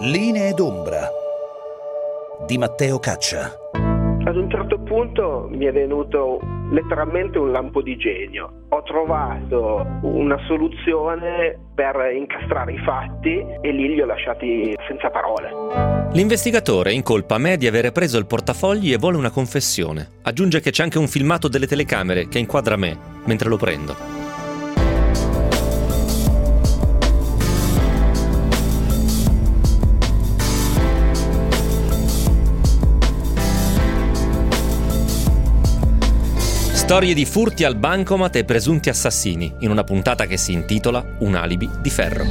Linee d'ombra di Matteo Caccia. Ad un certo punto mi è venuto letteralmente un lampo di genio. Ho trovato una soluzione per incastrare i fatti e lì li ho lasciati senza parole. L'investigatore incolpa me di avere preso il portafogli e vuole una confessione. Aggiunge che c'è anche un filmato delle telecamere che inquadra me mentre lo prendo. Storie di furti al bancomat e presunti assassini, in una puntata che si intitola Un alibi di ferro.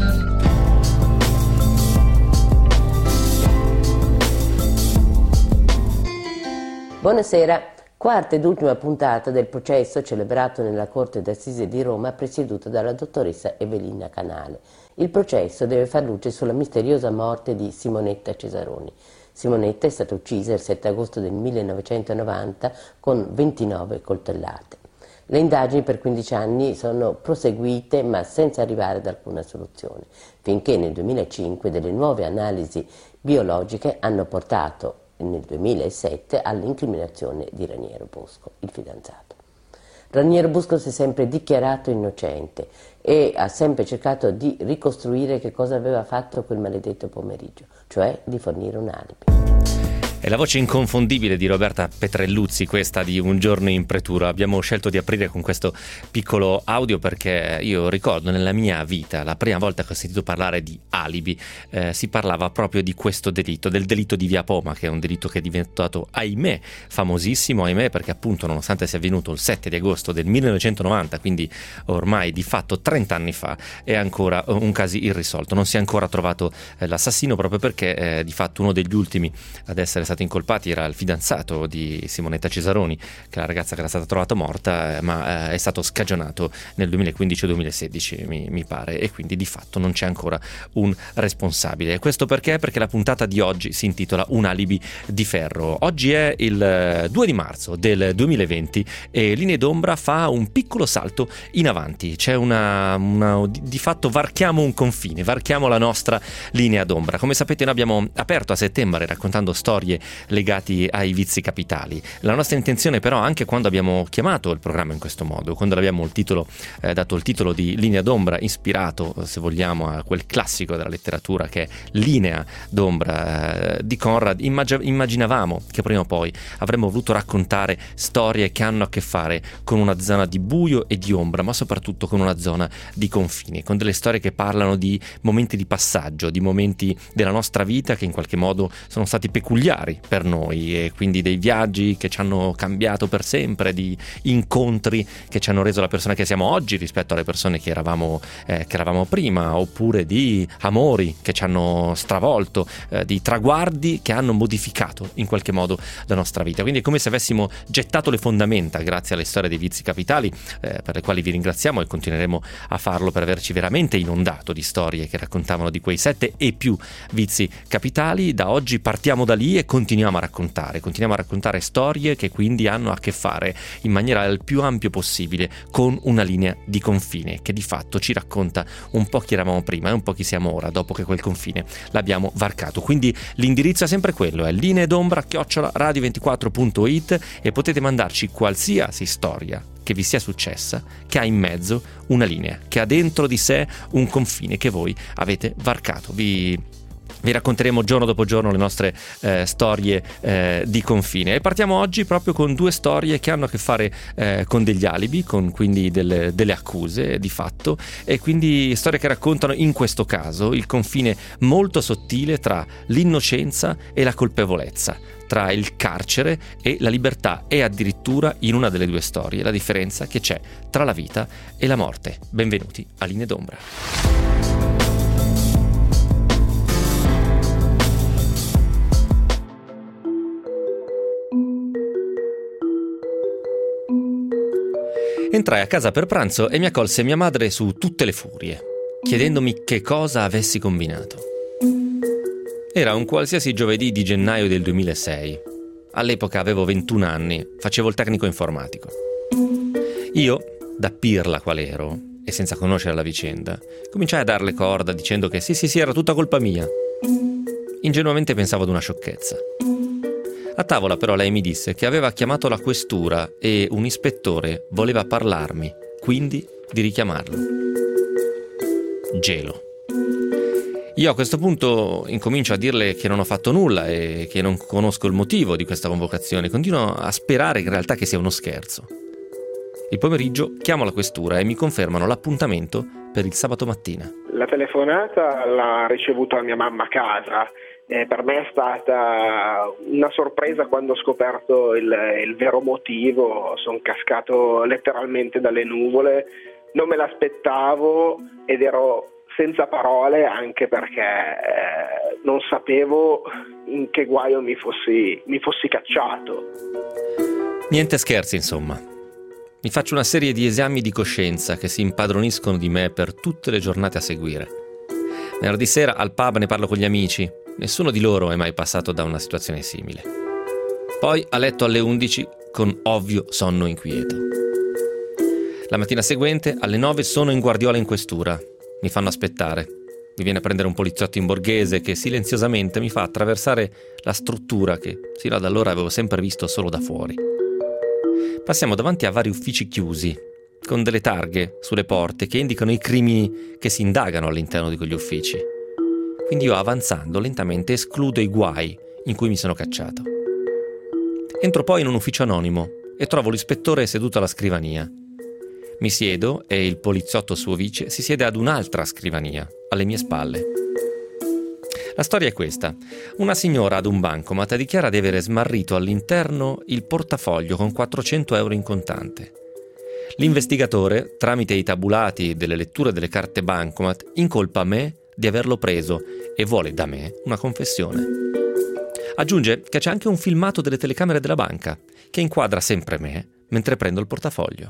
Buonasera. Quarta ed ultima puntata del processo celebrato nella Corte d'Assise di Roma presieduta dalla dottoressa Evelina Canale. Il processo deve far luce sulla misteriosa morte di Simonetta Cesaroni. Simonetta è stata uccisa il 7 agosto del 1990 con 29 coltellate. Le indagini per 15 anni sono proseguite ma senza arrivare ad alcuna soluzione, finché nel 2005 delle nuove analisi biologiche hanno portato nel 2007 all'incriminazione di Raniero Bosco, il fidanzato. Raniero Bosco si è sempre dichiarato innocente e ha sempre cercato di ricostruire che cosa aveva fatto quel maledetto pomeriggio, cioè di fornire un alibi. È la voce inconfondibile di Roberta Petrelluzzi, questa di Un giorno in pretura. Abbiamo scelto di aprire con questo piccolo audio perché io ricordo nella mia vita, la prima volta che ho sentito parlare di alibi, si parlava proprio di questo delitto, del delitto di Via Poma, che è un delitto che è diventato, ahimè, famosissimo, ahimè, perché appunto nonostante sia avvenuto il 7 di agosto del 1990, quindi ormai di fatto 30 anni fa, è ancora un caso irrisolto. Non si è ancora trovato l'assassino, proprio perché di fatto uno degli ultimi ad essere stati incolpati era il fidanzato di Simonetta Cesaroni, che è la ragazza che era stata trovata morta, ma è stato scagionato nel 2015 o 2016 mi pare, e quindi di fatto non c'è ancora un responsabile. Questo perché? Perché la puntata di oggi si intitola Un alibi di ferro. Oggi è il 2 di marzo del 2020 e Linee d'ombra fa un piccolo salto in avanti. C'è di fatto varchiamo un confine, varchiamo la nostra linea d'ombra. Come sapete, noi abbiamo aperto a settembre raccontando storie legati ai vizi capitali. La nostra intenzione però, anche quando abbiamo chiamato il programma in questo modo, quando l'abbiamo dato il titolo di Linea d'ombra, ispirato se vogliamo a quel classico della letteratura che è Linea d'ombra di Conrad, immaginavamo che prima o poi avremmo voluto raccontare storie che hanno a che fare con una zona di buio e di ombra, ma soprattutto con una zona di confine, con delle storie che parlano di momenti di passaggio, di momenti della nostra vita che in qualche modo sono stati peculiari per noi, e quindi dei viaggi che ci hanno cambiato per sempre, di incontri che ci hanno reso la persona che siamo oggi rispetto alle persone che eravamo prima, oppure di amori che ci hanno stravolto, di traguardi che hanno modificato in qualche modo la nostra vita. Quindi è come se avessimo gettato le fondamenta grazie alle storie dei vizi capitali, per le quali vi ringraziamo e continueremo a farlo per averci veramente inondato di storie che raccontavano di quei 7 e più vizi capitali. Da oggi partiamo da lì e continuiamo a raccontare storie che quindi hanno a che fare in maniera il più ampio possibile con una linea di confine che di fatto ci racconta un po' chi eravamo prima e un po' chi siamo ora dopo che quel confine l'abbiamo varcato. Quindi l'indirizzo è sempre quello, è lineedombra@radio24.it, e potete mandarci qualsiasi storia che vi sia successa, che ha in mezzo una linea, che ha dentro di sé un confine che voi avete varcato. Vi racconteremo giorno dopo giorno le nostre storie di confine, e partiamo oggi proprio con due storie che hanno a che fare con degli alibi, con quindi delle accuse di fatto, e quindi storie che raccontano in questo caso il confine molto sottile tra l'innocenza e la colpevolezza, tra il carcere e la libertà, e addirittura in una delle due storie la differenza che c'è tra la vita e la morte. Benvenuti a Linee d'ombra. Entrai a casa per pranzo e mi accolse mia madre su tutte le furie, chiedendomi che cosa avessi combinato. Era un qualsiasi giovedì di gennaio del 2006. All'epoca avevo 21 anni, facevo il tecnico informatico. Io, da pirla qual ero, e senza conoscere la vicenda, cominciai a darle corda dicendo che sì, era tutta colpa mia. Ingenuamente pensavo ad una sciocchezza. A tavola però lei mi disse che aveva chiamato la questura e un ispettore voleva parlarmi, quindi di richiamarlo. Gelo. Io a questo punto incomincio a dirle che non ho fatto nulla e che non conosco il motivo di questa convocazione. Continuo a sperare in realtà che sia uno scherzo. Il pomeriggio chiamo la questura e mi confermano l'appuntamento per il sabato mattina. La telefonata l'ha ricevuta mia mamma a casa. Per me è stata una sorpresa quando ho scoperto il vero motivo. Sono cascato letteralmente dalle nuvole, non me l'aspettavo ed ero senza parole, anche perché non sapevo in che guaio mi fossi cacciato. Niente scherzi, insomma. Mi faccio una serie di esami di coscienza che si impadroniscono di me per tutte le giornate a seguire. Venerdì sera al pub ne parlo con gli amici. Nessuno di loro è mai passato da una situazione simile. Poi a letto alle 11 con ovvio sonno inquieto. La mattina seguente alle 9 sono in guardiola in questura. Mi fanno aspettare. Mi viene a prendere un poliziotto in borghese che silenziosamente mi fa attraversare la struttura che sino ad allora avevo sempre visto solo da fuori. Passiamo davanti a vari uffici chiusi, con delle targhe sulle porte che indicano i crimini che si indagano all'interno di quegli uffici. Quindi io, avanzando lentamente, escludo i guai in cui mi sono cacciato. Entro poi in un ufficio anonimo e trovo l'ispettore seduto alla scrivania. Mi siedo e il poliziotto suo vice si siede ad un'altra scrivania, alle mie spalle. La storia è questa. Una signora ad un bancomat dichiara di avere smarrito all'interno il portafoglio con 400 euro in contante. L'investigatore, tramite i tabulati delle letture delle carte bancomat, incolpa me di averlo preso e vuole da me una confessione. Aggiunge che c'è anche un filmato delle telecamere della banca che inquadra sempre me mentre prendo il portafoglio.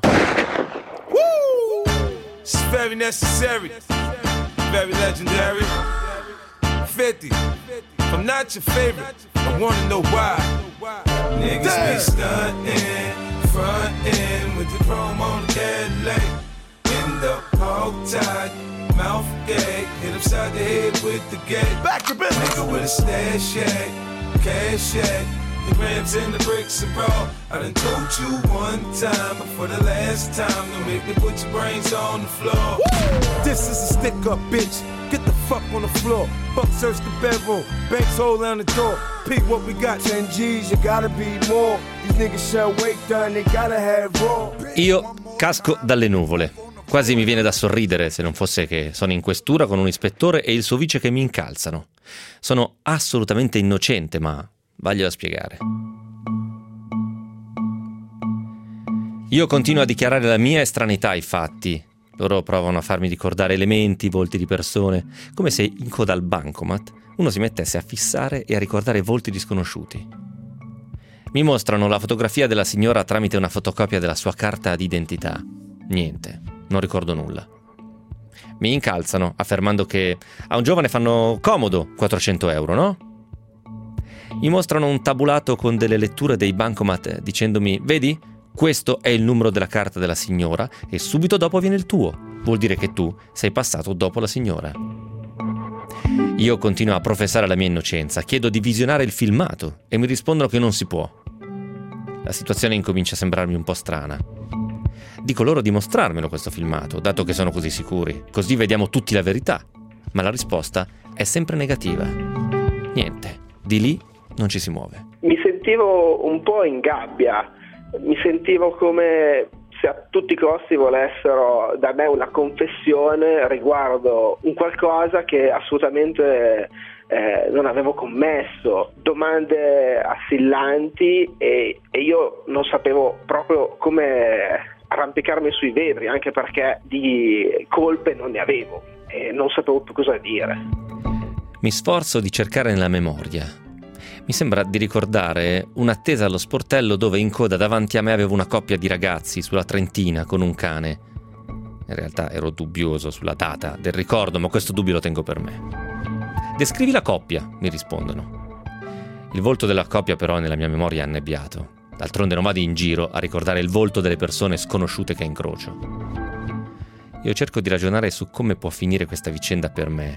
It's very necessary, very legendary. 50, I'm not your favorite, I wanna know why. Niggas be stuntin', frontin' with the chrome on the Cadillac. In the hog tie, mouth gag, hit upside the head with the gate. Back to business. Nigga with a stash shack, cash shack. The grams and the bricks are raw. I done told you one time, but for the last time, don't make me put your brains on the floor. Woo! This is a stick up, bitch. Get the fuck on the floor. Fuck search the bedroom. Banks hole down the door. Pete, what we got? 10 G's, you gotta be more. These niggas shall wake done, they gotta have raw. Io casco dalle nuvole. Quasi mi viene da sorridere se non fosse che sono in questura con un ispettore e il suo vice che mi incalzano. Sono assolutamente innocente, ma vaglio a spiegare. Io continuo a dichiarare la mia estraneità ai fatti. Loro provano a farmi ricordare elementi, volti di persone, come se in coda al bancomat uno si mettesse a fissare e a ricordare volti disconosciuti. Mi mostrano la fotografia della signora tramite una fotocopia della sua carta d'identità. Niente, non ricordo nulla. Mi incalzano affermando che a un giovane fanno comodo 400 euro, no? Mi mostrano un tabulato con delle letture dei bancomat dicendomi: vedi, questo è il numero della carta della signora e subito dopo viene il tuo. Vuol dire che tu sei passato dopo la signora. Io continuo a professare la mia innocenza, chiedo di visionare il filmato e mi rispondono che non si può. La situazione incomincia a sembrarmi un po' strana. Dico loro di mostrarmelo questo filmato, dato che sono così sicuri, così vediamo tutti la verità. Ma la risposta è sempre negativa. Niente, di lì non ci si muove. Mi sentivo un po' in gabbia, mi sentivo come se a tutti i costi volessero da me una confessione riguardo un qualcosa che assolutamente non avevo commesso, domande assillanti e io non sapevo proprio come arrampicarmi sui vetri, anche perché di colpe non ne avevo e non sapevo più cosa dire. Mi sforzo di cercare nella memoria. Mi sembra di ricordare un'attesa allo sportello dove in coda davanti a me avevo una coppia di ragazzi sulla Trentina con un cane. In realtà ero dubbioso sulla data del ricordo, ma questo dubbio lo tengo per me. Descrivi la coppia, mi rispondono. Il volto della coppia però nella mia memoria è annebbiato. D'altronde non vado in giro a ricordare il volto delle persone sconosciute che incrocio. Io cerco di ragionare su come può finire questa vicenda per me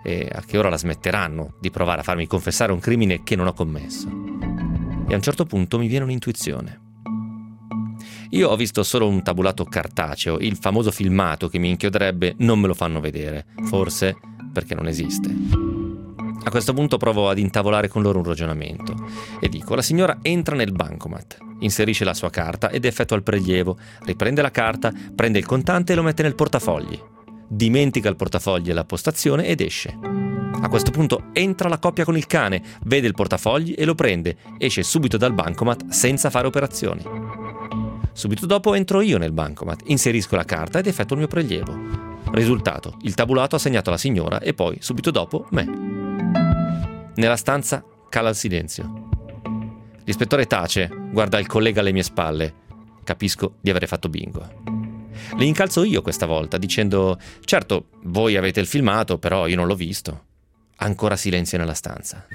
e a che ora la smetteranno di provare a farmi confessare un crimine che non ho commesso. E a un certo punto mi viene un'intuizione. Io ho visto solo un tabulato cartaceo, il famoso filmato che mi inchioderebbe non me lo fanno vedere, forse perché non esiste. A questo punto provo ad intavolare con loro un ragionamento e dico: la signora entra nel bancomat, inserisce la sua carta ed effettua il prelievo, riprende la carta, prende il contante e lo mette nel portafogli, dimentica il portafogli alla postazione ed esce. A questo punto entra la coppia con il cane, vede il portafogli e lo prende, esce subito dal bancomat senza fare operazioni. Subito dopo entro io nel bancomat, inserisco la carta ed effettuo il mio prelievo. Risultato: il tabulato ha segnato la signora e poi, subito dopo, me. Nella stanza cala il silenzio. L'ispettore tace, guarda il collega alle mie spalle. Capisco di avere fatto bingo. Le incalzo io questa volta, dicendo: certo, voi avete il filmato, però io non l'ho visto. Ancora silenzio nella stanza.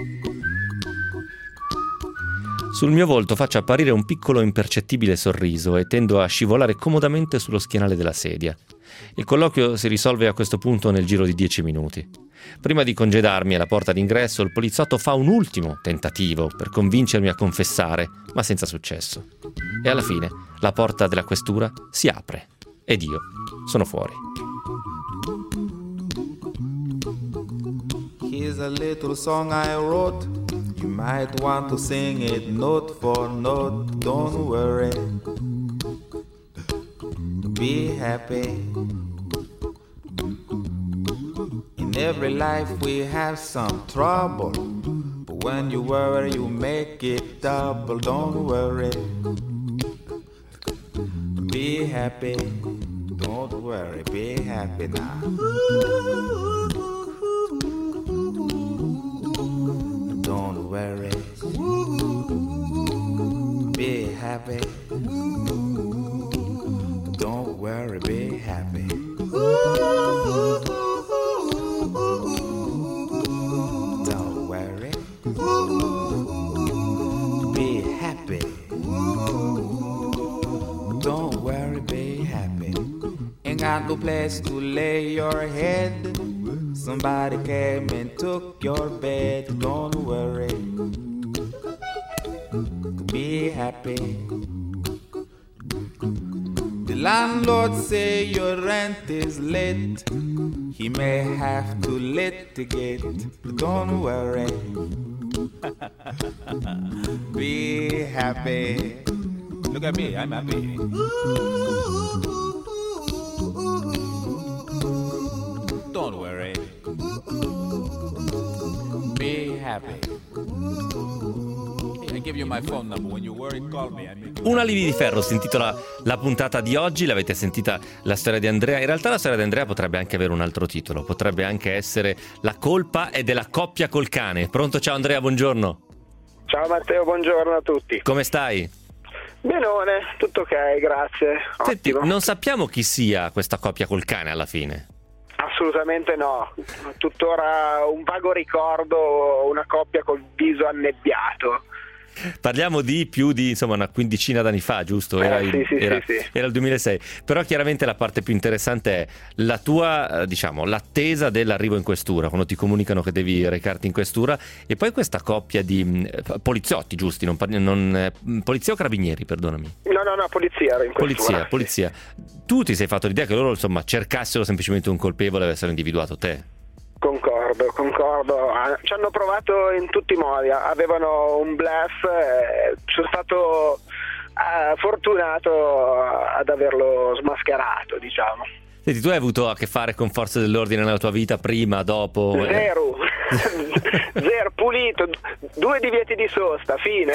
Sul mio volto faccio apparire un piccolo impercettibile sorriso e tendo a scivolare comodamente sullo schienale della sedia. Il colloquio si risolve a questo punto nel giro di 10 minuti. Prima di congedarmi alla porta d'ingresso, il poliziotto fa un ultimo tentativo per convincermi a confessare, ma senza successo. E alla fine la porta della questura si apre ed io sono fuori. Here's a little song I wrote. You might want to sing it note for note. Don't worry. Be happy. In every life we have some trouble, but when you worry you make it double. Don't worry. Be happy. Don't worry. Be happy now. Don't worry. Be happy. Don't worry, be happy. Don't worry. Be happy. Don't worry, be happy. Ain't got no place to lay your head. Somebody came and took your bed. Don't worry. Be happy. The landlord say your rent is late. He may have to litigate. But don't worry. Be happy. Look at me, I'm happy. Don't worry. Be happy. I give you my phone number. When you worry, call me. Una Livi di Ferro si intitola la puntata di oggi. L'avete sentita, la storia di Andrea. In realtà la storia di Andrea potrebbe anche avere un altro titolo. Potrebbe anche essere La colpa è della coppia col cane. Pronto? Ciao Andrea, buongiorno. Ciao Matteo, buongiorno a tutti. Come stai? Benone, tutto ok, grazie. Senti, Ottimo. non sappiamo chi sia questa coppia col cane alla fine. Assolutamente no, tuttora un vago ricordo, una coppia col viso annebbiato. Parliamo di più di una quindicina d'anni fa, giusto? Era il 2006. Però chiaramente la parte più interessante è la tua, l'attesa dell'arrivo in questura, quando ti comunicano che devi recarti in questura, e poi questa coppia di poliziotti, giusti? Polizia o carabinieri, perdonami? No, polizia era in questura. Polizia. Tu ti sei fatto l'idea che loro cercassero semplicemente un colpevole e avessero individuato te? Concordo, ci hanno provato in tutti i modi, avevano un bluff, sono stato fortunato ad averlo smascherato, diciamo. Senti, tu hai avuto a che fare con forze dell'ordine nella tua vita, prima, dopo? Zero, pulito, 2 divieti di sosta, fine.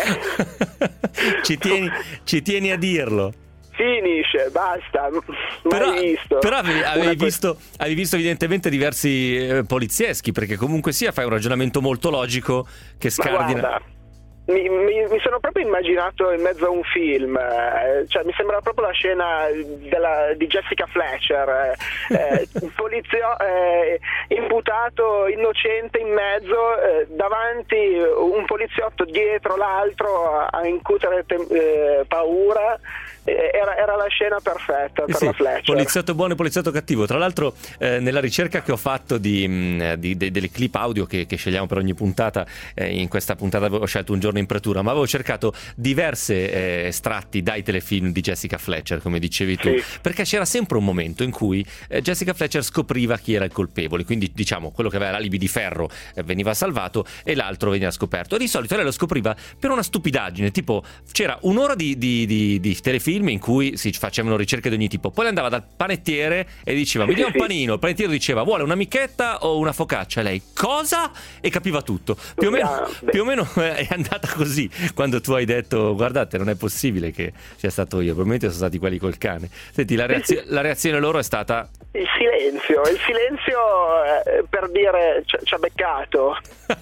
Ci tieni a dirlo? Finisce, basta, visto. Però avevi visto evidentemente diversi polizieschi, perché comunque fai un ragionamento molto logico che scardina. Ma guarda, mi sono proprio immaginato in mezzo a un film, mi sembra proprio la scena di Jessica Fletcher, imputato trovato innocente in mezzo, davanti un poliziotto dietro l'altro a incutere paura. Era la scena perfetta per la Fletcher. Poliziotto buono e poliziotto cattivo. Tra l'altro nella ricerca che ho fatto delle clip audio che scegliamo per ogni puntata, in questa puntata avevo scelto Un giorno in pretura, ma avevo cercato diverse estratti dai telefilm di Jessica Fletcher, come dicevi tu, perché c'era sempre un momento in cui Jessica Fletcher scopriva chi era il colpevole, quindi diciamo quello che aveva l'alibi di ferro veniva salvato e l'altro veniva scoperto, e di solito lei lo scopriva per una stupidaggine, tipo c'era un'ora di telefilm in cui si facevano ricerche di ogni tipo, poi andava dal panettiere e diceva mi dia un panino, il panettiere diceva vuole una michetta o una focaccia, e lei cosa? E capiva tutto, più o meno è andata così quando tu hai detto guardate non è possibile che sia stato io, probabilmente sono stati quelli col cane. Senti, la reazione loro è stata il silenzio per dire ci ha beccato.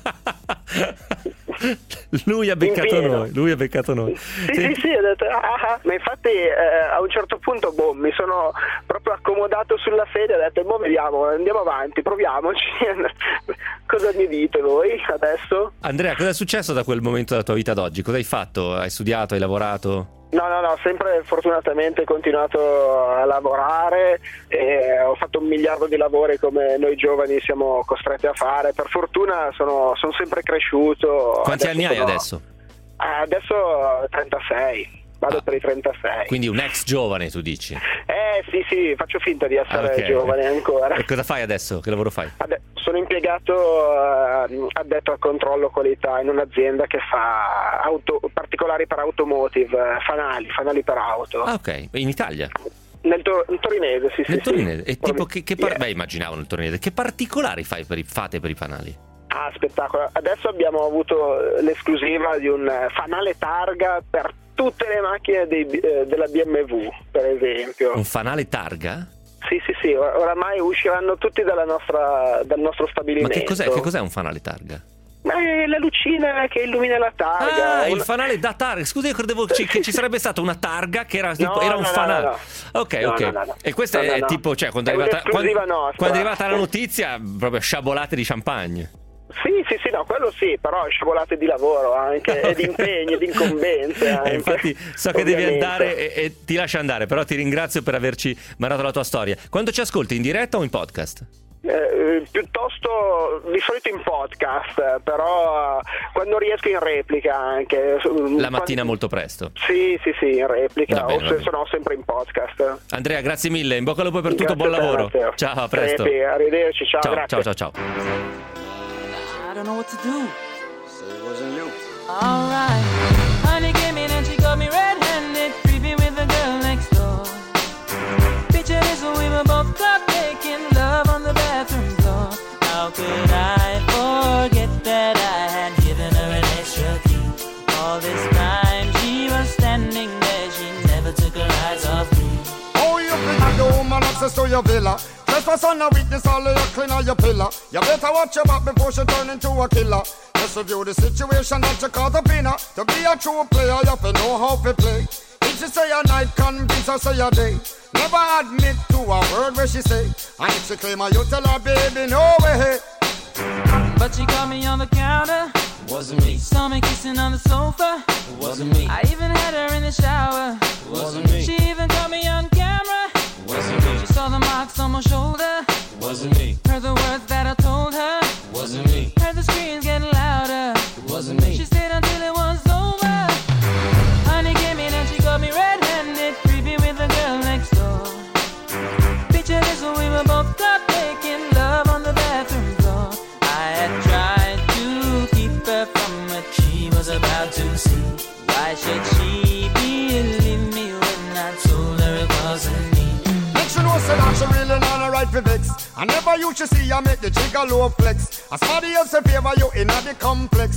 Lui ha beccato noi. Sì, ho detto, ma infatti a un certo punto mi sono proprio accomodato sulla sedia e ho detto vediamo, andiamo avanti, proviamoci. Cosa mi dite voi adesso? Andrea, cosa è successo da quel momento della tua vita ad oggi? Cosa hai fatto? Hai studiato? Hai lavorato? No, sempre fortunatamente continuato a lavorare, ho fatto 1 miliardo di lavori come noi giovani siamo costretti a fare, per fortuna sono sempre cresciuto. Quanti anni hai adesso? Adesso 36. Vado per i 36. Quindi un ex giovane, tu dici? Sì, faccio finta di essere giovane ancora. E cosa fai adesso? Che lavoro fai? Sono impiegato addetto al controllo qualità in un'azienda che fa particolari per automotive, fanali per auto. Ah, ok. In Italia? Nel torinese, sì. Nel torinese. E tipo beh, immaginavo nel torinese. Che particolari fate per i fanali? Spettacolo. Adesso abbiamo avuto l'esclusiva di un fanale targa per tutte le macchine della BMW, per esempio. Un fanale targa? Sì, oramai usciranno tutti dal nostro stabilimento. Ma che cos'è un fanale targa? Ma è la lucina che illumina la targa. Il fanale da targa. Scusa, io credevo che ci sarebbe stata una targa che era un fanale. No. Ok. No. E questa è tipo, cioè, quando è arrivata la notizia, proprio sciabolate di champagne. Sì, no, quello sì, però sciabolate di lavoro anche, e di impegni, di incombenze anche. Infatti so che devi andare e ti lascio andare, però ti ringrazio per averci narrato la tua storia. Quando ci ascolti, in diretta o in podcast? Piuttosto di solito in podcast, però quando riesco in replica anche. La mattina molto presto? Sì, in replica, va bene. Se no sempre in podcast. Andrea, grazie mille, in bocca al lupo per tutto, buon lavoro. Ciao, a presto. Arrivederci, ciao. Grazie. Ciao. I don't know what to do. So it wasn't you. Alright. Honey came in and she got me red-handed, creepy with the girl next door. Picture this when we were both caught making love on the bathroom floor. How could I forget that I had given her an extra key? All this time she was standing there, she never took her eyes off me. Oh, you think I do woman access to your villa? Trespass on a weakness, all of your clean on your pillar. You better watch your back before she turn into a killer. Just review the situation that you call the winner. To be a true player, you have to know how to play. If she say a night, convince her say a day. Never admit to a word where she say. And if she claim her, you tell her, baby, no way. But she caught me on the counter. It wasn't me. Saw me kissing on the sofa. It wasn't me. I even had her in the shower. It wasn't me. She even caught me on camera. It wasn't me. She saw the marks on my shoulder. It wasn't me. Heard the words that I told her. It wasn't me. Heard the screams getting louder. It wasn't me. She stayed until it was over. Honey came in and she got me red-handed, creepy with the girl next door. Picture this when we were both caught making love on the bathroom floor. I had tried to keep her from what she was about to see. Why should she believe me when I told her it wasn't me? She know say that she really not a right for vex. I never used to see her make the jigger low flex. As somebody else in favor you in the complex.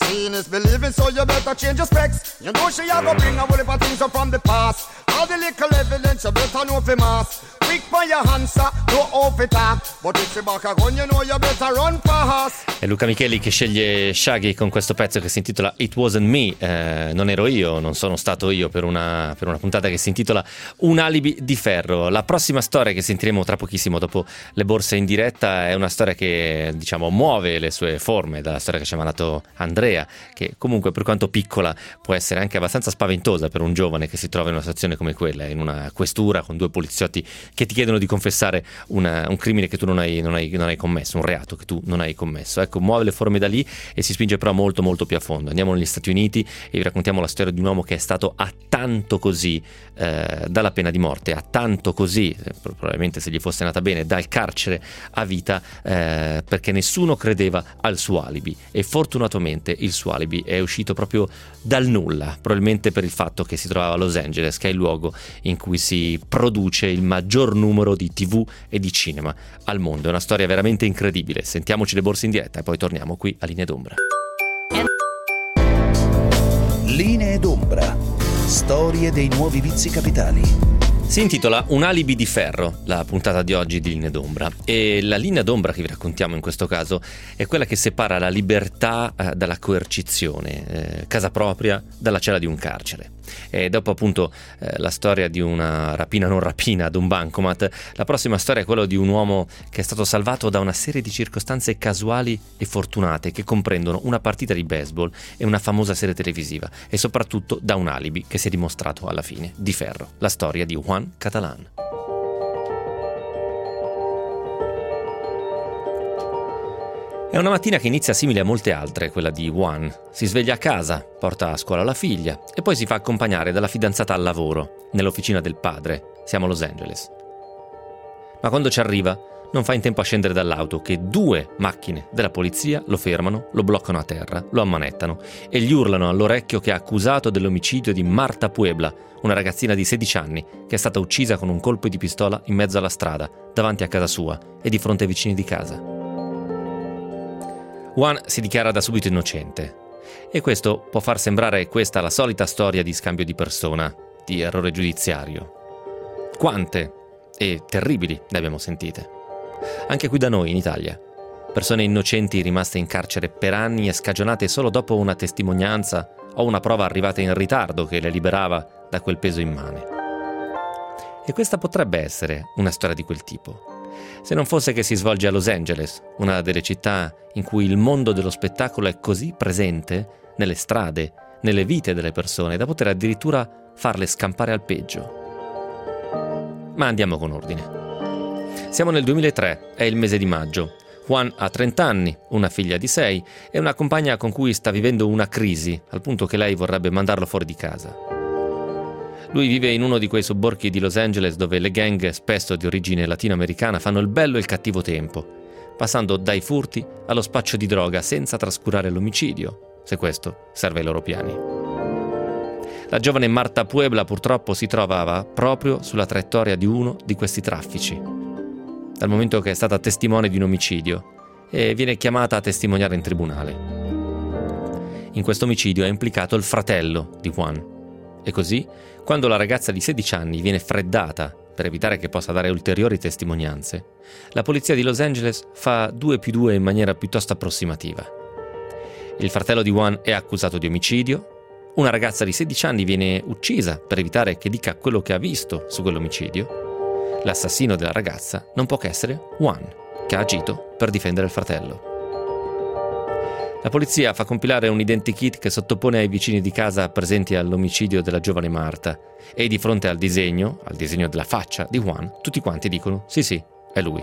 Seeing is believing, so you better change your specs. You know she a go bring a whole heap of things up from the past. All the little evidence you better know for mass. Quick for your answer, no off it up. But if you back a gun, you know you better run fast. È Luca Micheli che sceglie Shaggy con questo pezzo che si intitola It Wasn't Me. Non ero io, non sono stato io, per una puntata che si intitola Un alibi di ferro. La prossima storia che sentiremo tra pochissimo dopo le borse in diretta è una storia che, diciamo, muove le sue forme dalla storia che ci ha mandato Andrea, che comunque, per quanto piccola, può essere anche abbastanza spaventosa per un giovane che si trova in una situazione come quella, in una questura con 2 poliziotti che ti chiedono di confessare un crimine che tu non hai commesso, un reato che tu non hai commesso. Ecco, muove le forme da lì e si spinge però molto molto più a fondo. Andiamo negli Stati Uniti e vi raccontiamo la storia di un uomo che è stato a tanto così dalla pena di morte, a tanto così, probabilmente se gli fosse andata bene, dal carcere a vita, perché nessuno credeva al suo alibi, e fortunatamente il suo alibi è uscito proprio dal nulla, probabilmente per il fatto che si trovava a Los Angeles, che è il luogo in cui si produce il maggior numero di TV e di cinema al mondo. È una storia veramente incredibile. Sentiamoci le borse in diretta e poi torniamo qui a Linee d'Ombra. Linee d'Ombra. Storie dei nuovi vizi capitali. Si intitola Un alibi di ferro, la puntata di oggi di Linee d'Ombra, e la linea d'ombra che vi raccontiamo in questo caso è quella che separa la libertà dalla coercizione, casa propria dalla cella di un carcere. E dopo appunto la storia di una rapina non rapina ad un bancomat, la prossima storia è quella di un uomo che è stato salvato da una serie di circostanze casuali e fortunate che comprendono una partita di baseball e una famosa serie televisiva, e soprattutto da un alibi che si è dimostrato alla fine di ferro, la storia di Juan Catalan. È una mattina che inizia simile a molte altre, quella di Juan. Si sveglia a casa, porta a scuola la figlia e poi si fa accompagnare dalla fidanzata al lavoro, nell'officina del padre. Siamo a Los Angeles. Ma quando ci arriva, non fa in tempo a scendere dall'auto che 2 macchine della polizia lo fermano, lo bloccano a terra, lo ammanettano e gli urlano all'orecchio che è accusato dell'omicidio di Marta Puebla, una ragazzina di 16 anni che è stata uccisa con un colpo di pistola in mezzo alla strada, davanti a casa sua e di fronte ai vicini di casa. Juan si dichiara da subito innocente, e questo può far sembrare questa la solita storia di scambio di persona, di errore giudiziario. Quante e terribili ne abbiamo sentite. Anche qui da noi in Italia. Persone innocenti rimaste in carcere per anni e scagionate solo dopo una testimonianza o una prova arrivata in ritardo che le liberava da quel peso immane. E questa potrebbe essere una storia di quel tipo, se non fosse che si svolge a Los Angeles, una delle città in cui il mondo dello spettacolo è così presente nelle strade, nelle vite delle persone, da poter addirittura farle scampare al peggio. Ma andiamo con ordine. Siamo nel 2003, è il mese di maggio. Juan ha 30 anni, una figlia di 6 e una compagna con cui sta vivendo una crisi, al punto che lei vorrebbe mandarlo fuori di casa. Lui vive in uno di quei sobborghi di Los Angeles dove le gang, spesso di origine latinoamericana, fanno il bello e il cattivo tempo, passando dai furti allo spaccio di droga senza trascurare l'omicidio, se questo serve ai loro piani. La giovane Marta Puebla purtroppo si trovava proprio sulla traiettoria di uno di questi traffici, dal momento che è stata testimone di un omicidio e viene chiamata a testimoniare in tribunale. In questo omicidio è implicato il fratello di Juan. E così, quando la ragazza di 16 anni viene freddata per evitare che possa dare ulteriori testimonianze, la polizia di Los Angeles fa 2+2 in maniera piuttosto approssimativa. Il fratello di Juan è accusato di omicidio, una ragazza di 16 anni viene uccisa per evitare che dica quello che ha visto su quell'omicidio. L'assassino della ragazza non può che essere Juan, che ha agito per difendere il fratello. La polizia fa compilare un identikit che sottopone ai vicini di casa presenti all'omicidio della giovane Marta, e di fronte al disegno della faccia di Juan, tutti quanti dicono sì, è lui.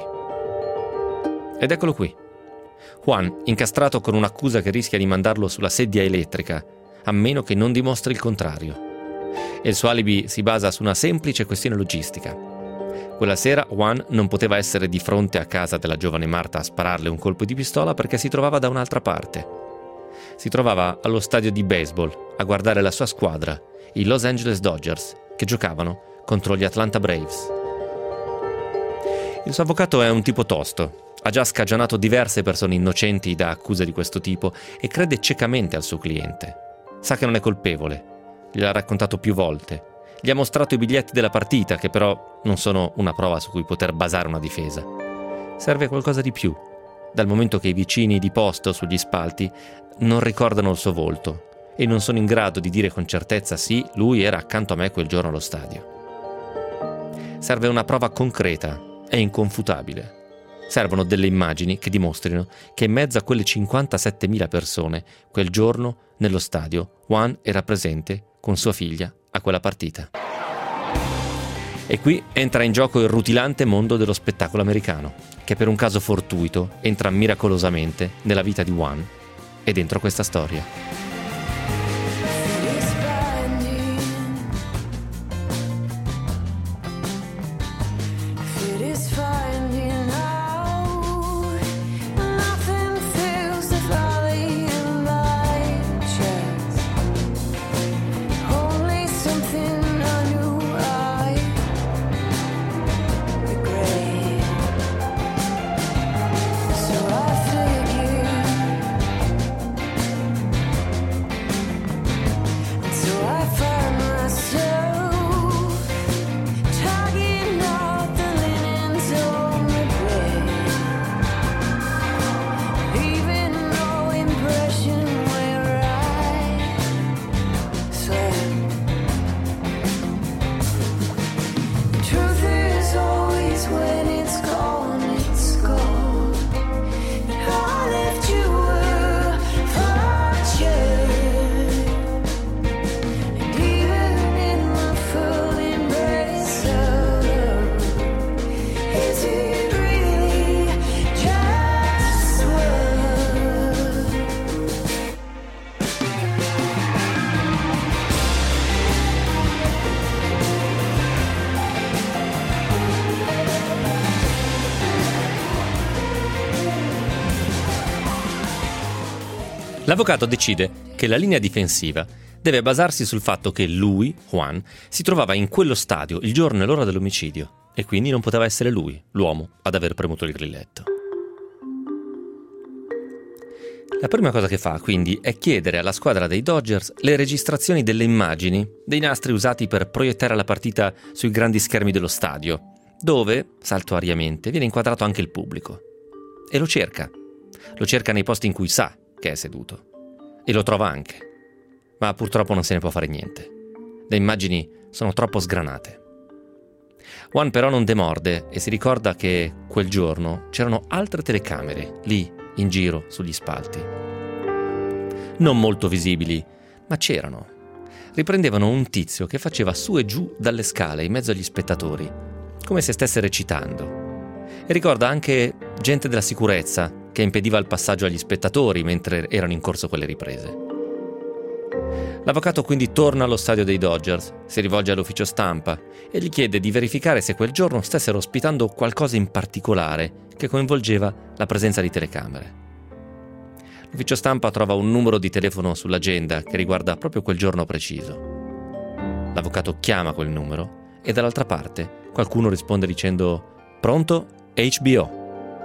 Ed eccolo qui. Juan, incastrato con un'accusa che rischia di mandarlo sulla sedia elettrica, a meno che non dimostri il contrario. E il suo alibi si basa su una semplice questione logistica. Quella sera Juan non poteva essere di fronte a casa della giovane Marta a spararle un colpo di pistola perché si trovava da un'altra parte. Si trovava allo stadio di baseball a guardare la sua squadra, i Los Angeles Dodgers, che giocavano contro gli Atlanta Braves. Il suo avvocato è un tipo tosto, ha già scagionato diverse persone innocenti da accuse di questo tipo e crede ciecamente al suo cliente. Sa che non è colpevole, gliel'ha raccontato più volte, gli ha mostrato i biglietti della partita che però non sono una prova su cui poter basare una difesa. Serve qualcosa di più, dal momento che i vicini di posto sugli spalti non ricordano il suo volto e non sono in grado di dire con certezza sì, lui era accanto a me quel giorno allo stadio. Serve una prova concreta e inconfutabile. Servono delle immagini che dimostrino che in mezzo a quelle 57.000 persone quel giorno nello stadio Juan era presente con sua figlia a quella partita. E qui entra in gioco il rutilante mondo dello spettacolo americano, che per un caso fortuito entra miracolosamente nella vita di Juan e dentro questa storia. L'avvocato decide che la linea difensiva deve basarsi sul fatto che lui, Juan, si trovava in quello stadio il giorno e l'ora dell'omicidio e quindi non poteva essere lui, l'uomo, ad aver premuto il grilletto. La prima cosa che fa, quindi, è chiedere alla squadra dei Dodgers le registrazioni delle immagini dei nastri usati per proiettare la partita sui grandi schermi dello stadio, dove, saltuariamente, viene inquadrato anche il pubblico. E lo cerca. Lo cerca nei posti in cui sa che è seduto. E lo trova anche. Ma purtroppo non se ne può fare niente. Le immagini sono troppo sgranate. Juan però non demorde e si ricorda che quel giorno c'erano altre telecamere lì in giro sugli spalti. Non molto visibili, ma c'erano. Riprendevano un tizio che faceva su e giù dalle scale in mezzo agli spettatori, come se stesse recitando. E ricorda anche gente della sicurezza che impediva il passaggio agli spettatori mentre erano in corso quelle riprese. L'avvocato quindi torna allo stadio dei Dodgers, si rivolge all'ufficio stampa e gli chiede di verificare se quel giorno stessero ospitando qualcosa in particolare che coinvolgeva la presenza di telecamere. L'ufficio stampa trova un numero di telefono sull'agenda che riguarda proprio quel giorno preciso. L'avvocato chiama quel numero e dall'altra parte qualcuno risponde dicendo «Pronto? HBO».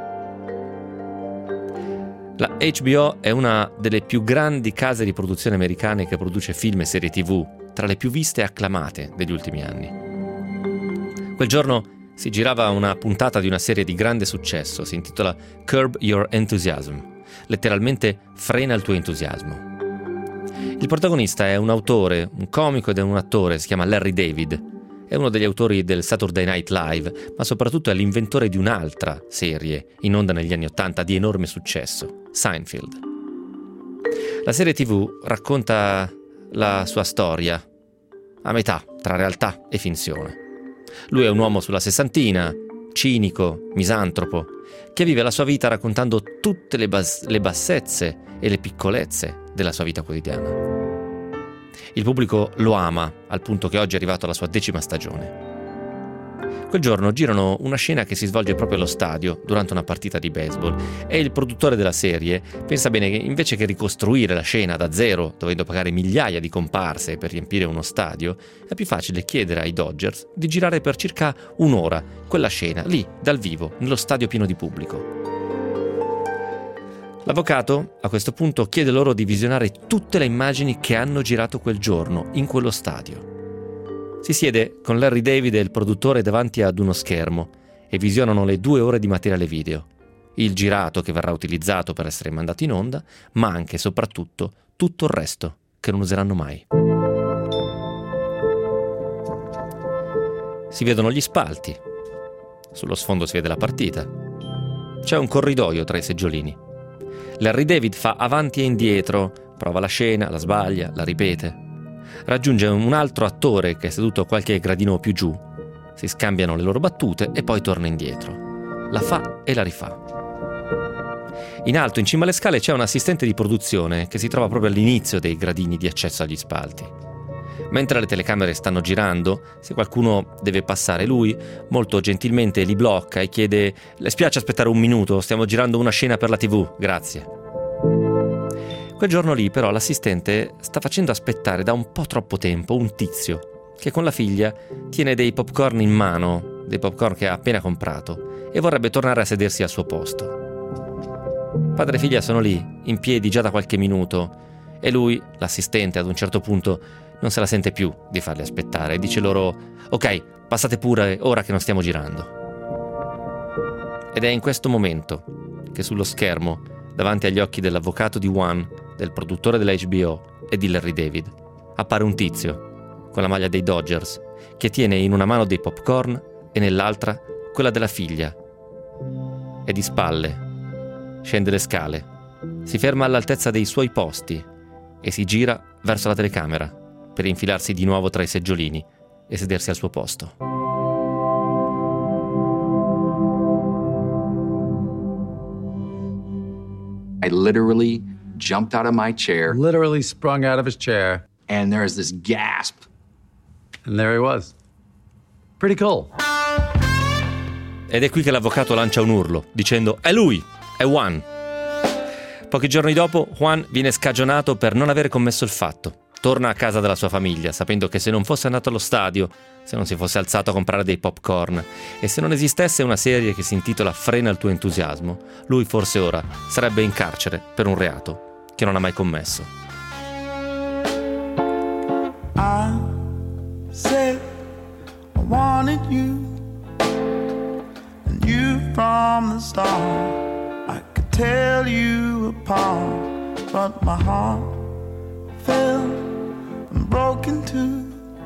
La HBO è una delle più grandi case di produzione americane che produce film e serie TV, tra le più viste e acclamate degli ultimi anni. Quel giorno si girava una puntata di una serie di grande successo, si intitola Curb Your Enthusiasm, letteralmente frena il tuo entusiasmo. Il protagonista è un autore, un comico ed è un attore, si chiama Larry David. È uno degli autori del Saturday Night Live, ma soprattutto è l'inventore di un'altra serie in onda negli anni '80 di enorme successo, Seinfeld. La serie TV racconta la sua storia a metà tra realtà e finzione. Lui è un uomo sulla sessantina, cinico, misantropo, che vive la sua vita raccontando tutte le bassezze e le piccolezze della sua vita quotidiana. Il pubblico lo ama, al punto che oggi è arrivato alla sua 10ª stagione. Quel giorno girano una scena che si svolge proprio allo stadio, durante una partita di baseball, e il produttore della serie pensa bene che invece che ricostruire la scena da zero, dovendo pagare migliaia di comparse per riempire uno stadio, è più facile chiedere ai Dodgers di girare per circa un'ora quella scena, lì, dal vivo, nello stadio pieno di pubblico. L'avvocato a questo punto chiede loro di visionare tutte le immagini che hanno girato quel giorno in quello stadio. Si siede con Larry David e il produttore davanti ad uno schermo e visionano le 2 ore di materiale video, il girato che verrà utilizzato per essere mandato in onda, ma anche e soprattutto tutto il resto che non useranno mai. Si vedono gli spalti, sullo sfondo si vede la partita, c'è un corridoio tra i seggiolini. Larry David fa avanti e indietro, prova la scena, la sbaglia, la ripete. Raggiunge un altro attore che è seduto qualche gradino più giù. Si scambiano le loro battute e poi torna indietro. La fa e la rifà. In alto, in cima alle scale, c'è un assistente di produzione che si trova proprio all'inizio dei gradini di accesso agli spalti. Mentre le telecamere stanno girando, se qualcuno deve passare, lui molto gentilmente li blocca e chiede: «Le spiace aspettare un minuto, stiamo girando una scena per la TV, grazie». Quel giorno lì però l'assistente sta facendo aspettare da un po' troppo tempo un tizio che con la figlia tiene dei popcorn in mano, dei popcorn che ha appena comprato, e vorrebbe tornare a sedersi al suo posto. Padre e figlia sono lì, in piedi già da qualche minuto, e lui, l'assistente, ad un certo punto non se la sente più di farli aspettare e dice loro: «Ok, passate pure ora che non stiamo girando». Ed è in questo momento che sullo schermo, davanti agli occhi dell'avvocato di Juan, del produttore della HBO e di Larry David, appare un tizio con la maglia dei Dodgers che tiene in una mano dei popcorn e nell'altra quella della figlia. E di spalle scende le scale, si ferma all'altezza dei suoi posti e si gira verso la telecamera per infilarsi di nuovo tra i seggiolini e sedersi al suo posto. I literally jumped out of my chair. Literally sprung out of his chair. And there was this gasp. And there he was. Pretty cool. Ed è qui che l'avvocato lancia un urlo, dicendo: «È lui! È Juan!». Pochi giorni dopo, Juan viene scagionato per non aver commesso il fatto. Torna a casa della sua famiglia, sapendo che se non fosse andato allo stadio, se non si fosse alzato a comprare dei popcorn e se non esistesse una serie che si intitola Frena il tuo entusiasmo, lui forse ora sarebbe in carcere per un reato che non ha mai commesso. I said I wanted you, and you from the start. I could tell you apart, but my heart fell and broke in two.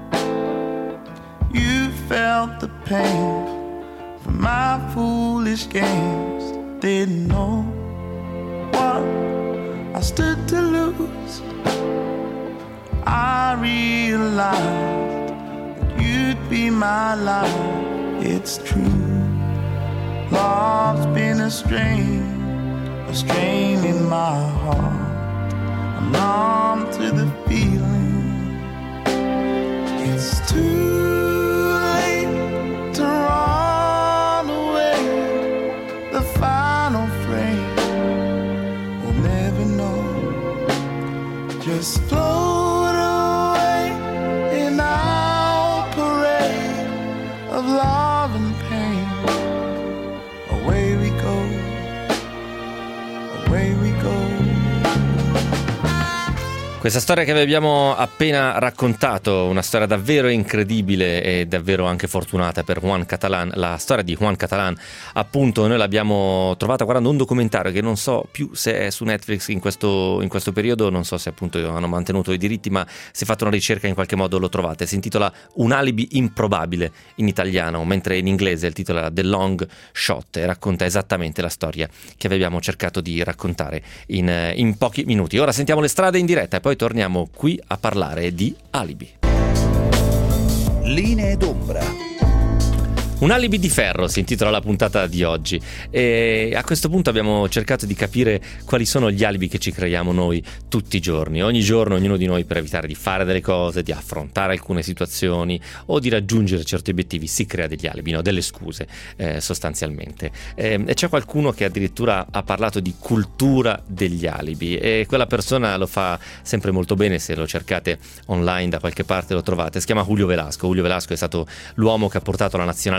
You felt the pain from my foolish games. Didn't know what I stood to lose. I realized that you'd be my life. It's true. Love's been a strain in my heart. I'm numb to the feeling. It's too late to run away. The final frame we'll never know. Just float away in our parade of love and pain. Away we go, away we go. Questa storia che vi abbiamo appena raccontato, una storia davvero incredibile e davvero anche fortunata per Juan Catalán. La storia di Juan Catalán, appunto, noi l'abbiamo trovata guardando un documentario che non so più se è su Netflix in questo periodo, non so se appunto hanno mantenuto i diritti, ma se fate una ricerca in qualche modo lo trovate. Si intitola Un alibi improbabile in italiano, mentre in inglese il titolo era The Long Shot, e racconta esattamente la storia che abbiamo cercato di raccontare in pochi minuti. Ora sentiamo le strade in diretta e poi torniamo qui a parlare di alibi. Linee d'ombra. Un alibi di ferro si intitola la puntata di oggi, e a questo punto abbiamo cercato di capire quali sono gli alibi che ci creiamo noi tutti i giorni. Ogni giorno ognuno di noi, per evitare di fare delle cose, di affrontare alcune situazioni o di raggiungere certi obiettivi, si crea degli alibi, no? Delle scuse sostanzialmente. E c'è qualcuno che addirittura ha parlato di cultura degli alibi, e quella persona lo fa sempre molto bene. Se lo cercate online da qualche parte lo trovate. Si chiama Julio Velasco. Julio Velasco è stato l'uomo che ha portato la nazionale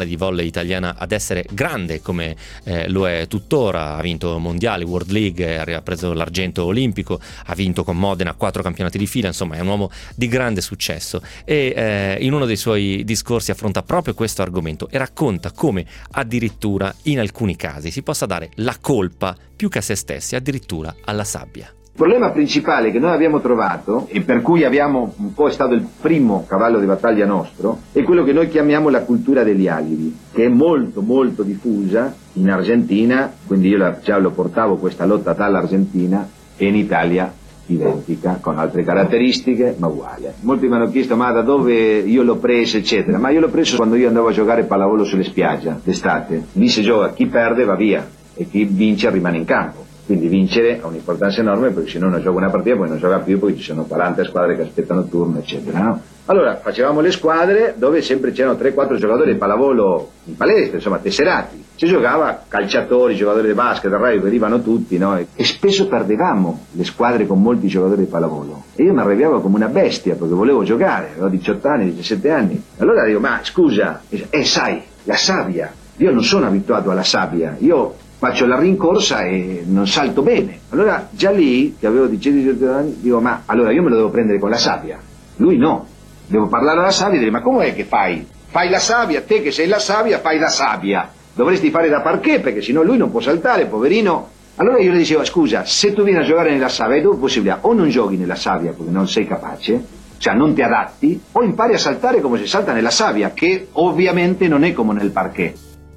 di volley italiana ad essere grande come lo è tuttora. Ha vinto mondiali, World League, ha preso l'argento olimpico, ha vinto con Modena 4 campionati di fila, insomma è un uomo di grande successo, e in uno dei suoi discorsi affronta proprio questo argomento e racconta come addirittura in alcuni casi si possa dare la colpa più che a se stessi, addirittura alla sabbia. Il problema principale che noi abbiamo trovato, e per cui abbiamo un po' è stato il primo cavallo di battaglia nostro, è quello che noi chiamiamo la cultura degli alibi, che è molto molto diffusa in Argentina, quindi io già lo portavo questa lotta dall'Argentina, e in Italia identica, con altre caratteristiche, ma uguale. Molti mi hanno chiesto ma da dove io l'ho preso, eccetera. Ma io l'ho preso quando io andavo a giocare pallavolo sulle spiagge d'estate. Lì si gioca, chi perde va via e chi vince rimane in campo. Quindi vincere ha un'importanza enorme, perché se no non gioca una partita poi non gioca più, poi ci sono 40 squadre che aspettano turno, eccetera, no? Allora facevamo le squadre dove sempre c'erano 3-4 giocatori di pallavolo in palestra, insomma tesserati. Si giocava calciatori, giocatori di basket, del rugby, venivano tutti, no? E spesso perdevamo le squadre con molti giocatori di pallavolo. E io mi arrabbiavo come una bestia perché volevo giocare, avevo 18 anni, 17 anni. Allora dico, ma scusa, sai, la sabbia, io non sono abituato alla sabbia, io faccio la rincorsa e non salto bene. Allora già lì, che avevo 17 anni, dico, ma allora io me lo devo prendere con la sabbia. Lui no, devo parlare alla sabbia e dire, ma com'è che fai? Fai la sabbia, te che sei la sabbia, fai la sabbia. Dovresti fare da parquet, perché sennò lui non può saltare, poverino. Allora io le dicevo, scusa, se tu vieni a giocare nella sabbia hai due possibilità, o non giochi nella sabbia perché non sei capace, cioè non ti adatti, o impari a saltare come si salta nella sabbia, che ovviamente non è come nel parquet.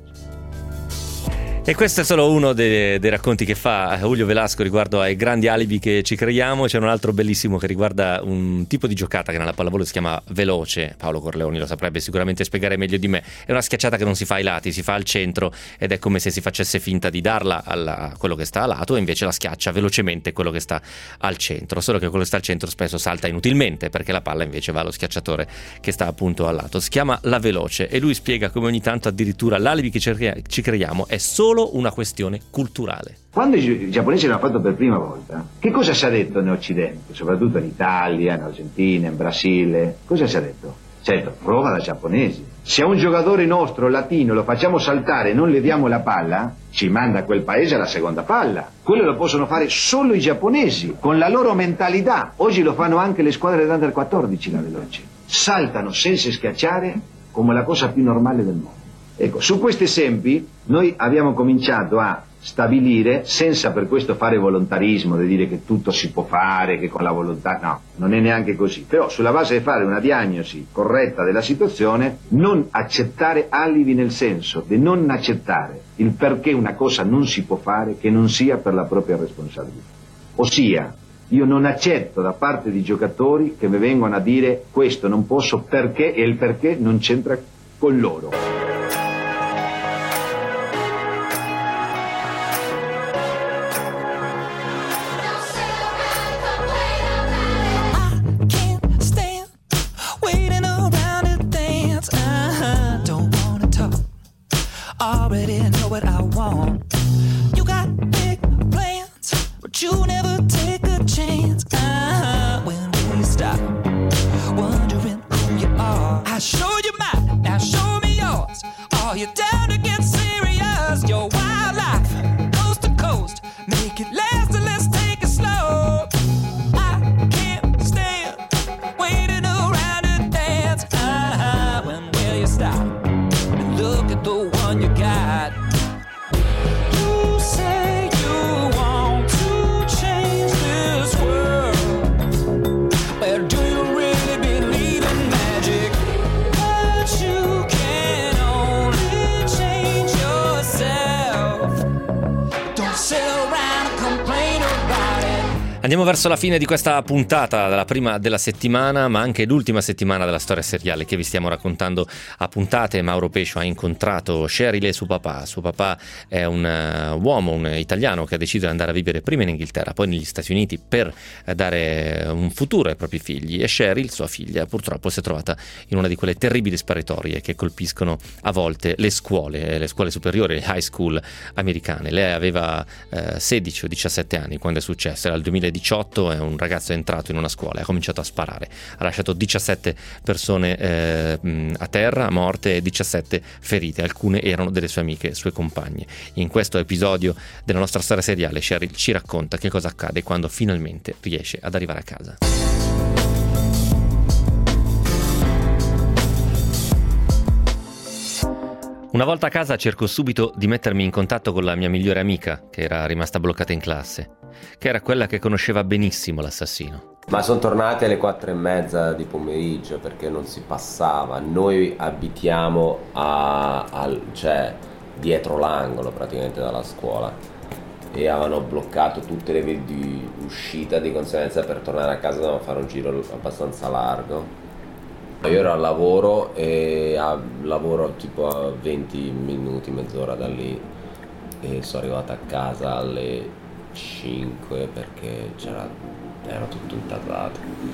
E questo è solo uno dei racconti che fa Julio Velasco riguardo ai grandi alibi che ci creiamo. C'è un altro bellissimo che riguarda un tipo di giocata che nella pallavolo si chiama veloce. Paolo Corleoni lo saprebbe sicuramente spiegare meglio di me. È una schiacciata che non si fa ai lati, si fa al centro, ed è come se si facesse finta di darla a quello che sta a lato, e invece la schiaccia velocemente quello che sta al centro. Solo che quello che sta al centro spesso salta inutilmente, perché la palla invece va allo schiacciatore che sta appunto al lato. Si chiama la veloce, e lui spiega come ogni tanto addirittura l'alibi che ci creiamo è solo una questione culturale. Quando i giapponesi l'hanno fatto per prima volta, che cosa si è detto in Occidente, soprattutto in Italia, in Argentina, in Brasile? Cosa si è detto? Si è detto, prova da giapponesi. Se a un giocatore nostro latino lo facciamo saltare e non le diamo la palla, ci manda a quel paese alla seconda palla. Quello lo possono fare solo i giapponesi, con la loro mentalità. Oggi lo fanno anche le squadre d'Under 14, la veloce. Saltano senza schiacciare come la cosa più normale del mondo. Ecco, su questi esempi noi abbiamo cominciato a stabilire, senza per questo fare volontarismo, di dire che tutto si può fare, che con la volontà, no, non è neanche così. Però sulla base di fare una diagnosi corretta della situazione, non accettare alibi, nel senso di non accettare il perché una cosa non si può fare che non sia per la propria responsabilità. Ossia, io non accetto da parte di giocatori che mi vengono a dire questo non posso perché, e il perché non c'entra con loro. Already know what I want. You got big plans, but you never take a chance. When will you stop wondering who you are? I show you mine, now show me yours. Are you down to get serious? Your wild life, coast to coast, make it last and let's take it slow. I can't stand waiting around to dance. When will you stop and look at the one you got? You say you want to change this world. Well, do you really believe in magic? But you can only change yourself. Don't sit around and complain about it. Andiamo verso la fine di questa puntata, la prima della settimana, ma anche l'ultima settimana della storia seriale che vi stiamo raccontando a puntate. Mauro Pescio ha incontrato Cheryl e suo papà. Suo papà è un uomo, un italiano che ha deciso di andare a vivere prima in Inghilterra, poi negli Stati Uniti, per dare un futuro ai propri figli. E Cheryl, sua figlia, purtroppo si è trovata in una di quelle terribili sparatorie che colpiscono a volte le scuole superiori, le high school americane. Lei aveva 16 o 17 anni quando è successo, era il 2010. 2018 un ragazzo è entrato in una scuola e ha cominciato a sparare, ha lasciato 17 persone a terra, morte, e 17 ferite, alcune erano delle sue amiche, sue compagne. In questo episodio della nostra storia seriale Cheryl ci racconta che cosa accade quando finalmente riesce ad arrivare a casa. Una volta a casa cerco subito di mettermi in contatto con la mia migliore amica, che era rimasta bloccata in classe, che era quella che conosceva benissimo l'assassino. Ma sono tornati alle 4:30 di pomeriggio perché non si passava. Noi abitiamo cioè dietro l'angolo praticamente dalla scuola e avevano bloccato tutte le vie di uscita, di conseguenza per tornare a casa dovevamo fare un giro abbastanza largo. Io ero al lavoro e lavoro tipo a 20 minuti, mezz'ora da lì, e sono arrivato a casa alle 5 perché ero tutto intasato.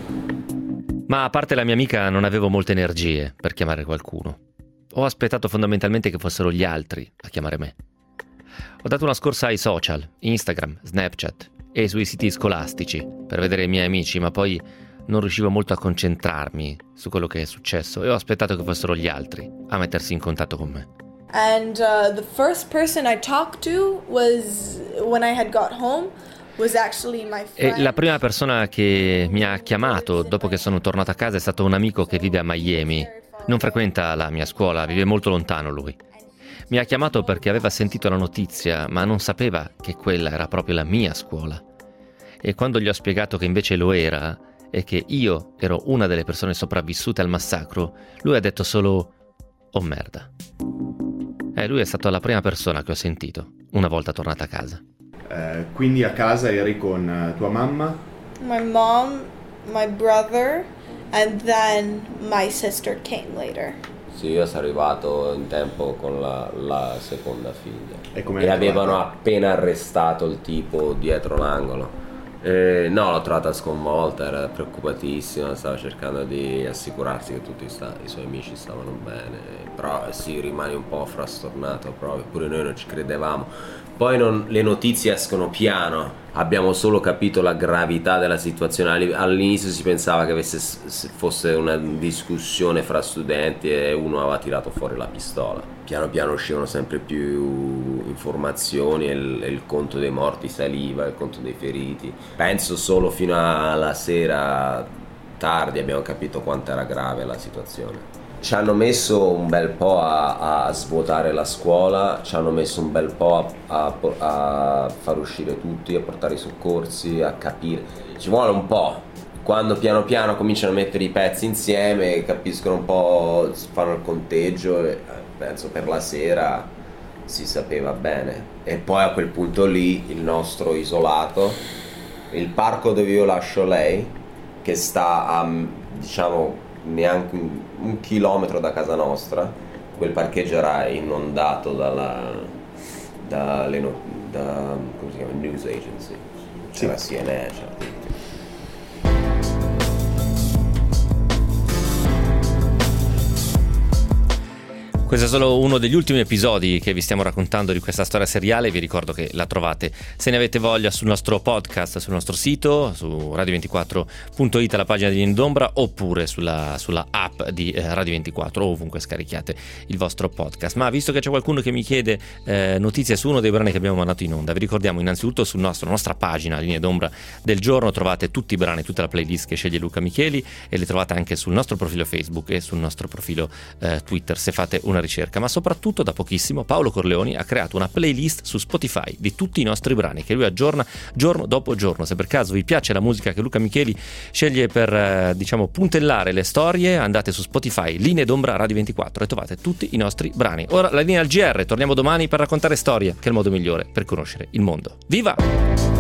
Ma a parte la mia amica non avevo molte energie per chiamare qualcuno. Ho aspettato fondamentalmente che fossero gli altri a chiamare me. Ho dato una scorsa ai social, Instagram, Snapchat e sui siti scolastici per vedere i miei amici, ma poi non riuscivo molto a concentrarmi su quello che è successo e ho aspettato che fossero gli altri a mettersi in contatto con me. And the first person I talked to was when I had got home was actually my friend. E la prima persona che mi ha chiamato dopo che sono tornato a casa è stato un amico che vive a Miami. Non frequenta la mia scuola, vive molto lontano lui. Mi ha chiamato perché aveva sentito la notizia, ma non sapeva che quella era proprio la mia scuola. E quando gli ho spiegato che invece lo era e che io ero una delle persone sopravvissute al massacro, lui ha detto solo «Oh merda». Lui è stata la prima persona che ho sentito una volta tornata a casa. Quindi a casa eri con tua mamma? My mom, my brother, and then my sister came later. Sì, io sono arrivato in tempo con la seconda figlia. E avevano appena arrestato il tipo dietro l'angolo. No, l'ho trovata sconvolta, era preoccupatissima, stava cercando di assicurarsi che tutti i suoi amici stavano bene, però sì, rimani un po' frastornato proprio, pure noi non ci credevamo. Poi le notizie escono piano, abbiamo solo capito la gravità della situazione. All'inizio si pensava che fosse una discussione fra studenti e uno aveva tirato fuori la pistola. Piano piano uscivano sempre più informazioni e il conto dei morti saliva, il conto dei feriti. Penso solo fino alla sera tardi abbiamo capito quanto era grave la situazione. Ci hanno messo un bel po' a svuotare la scuola, ci hanno messo un bel po' a far uscire tutti, a portare i soccorsi, a capire. Ci vuole un po'. Quando piano piano cominciano a mettere i pezzi insieme, capiscono un po', fanno il conteggio e penso per la sera si sapeva bene. E poi a quel punto lì il nostro isolato, il parco dove io lascio lei, che sta a diciamo neanche un chilometro da casa nostra, quel parcheggio era inondato come si chiama, news agency, c'era CNN, c'era. Questo è solo uno degli ultimi episodi che vi stiamo raccontando di questa storia seriale. Vi ricordo che la trovate, se ne avete voglia, sul nostro podcast, sul nostro sito, su radio24.it, la pagina di Linee d'Ombra, oppure sulla app di Radio24, o ovunque scarichiate il vostro podcast. Ma visto che c'è qualcuno che mi chiede notizie su uno dei brani che abbiamo mandato in onda, vi ricordiamo innanzitutto sulla nostra pagina Linee d'Ombra del giorno trovate tutti i brani, tutta la playlist che sceglie Luca Micheli, e le trovate anche sul nostro profilo Facebook e sul nostro profilo Twitter se fate una ricerca. Ma soprattutto da pochissimo Paolo Corleoni ha creato una playlist su Spotify di tutti i nostri brani che lui aggiorna giorno dopo giorno. Se per caso vi piace la musica che Luca Micheli sceglie per puntellare le storie, andate su Spotify, Linee d'Ombra Radio 24, e trovate tutti i nostri brani. Ora la linea al GR, torniamo domani per raccontare storie, che è il modo migliore per conoscere il mondo. Viva!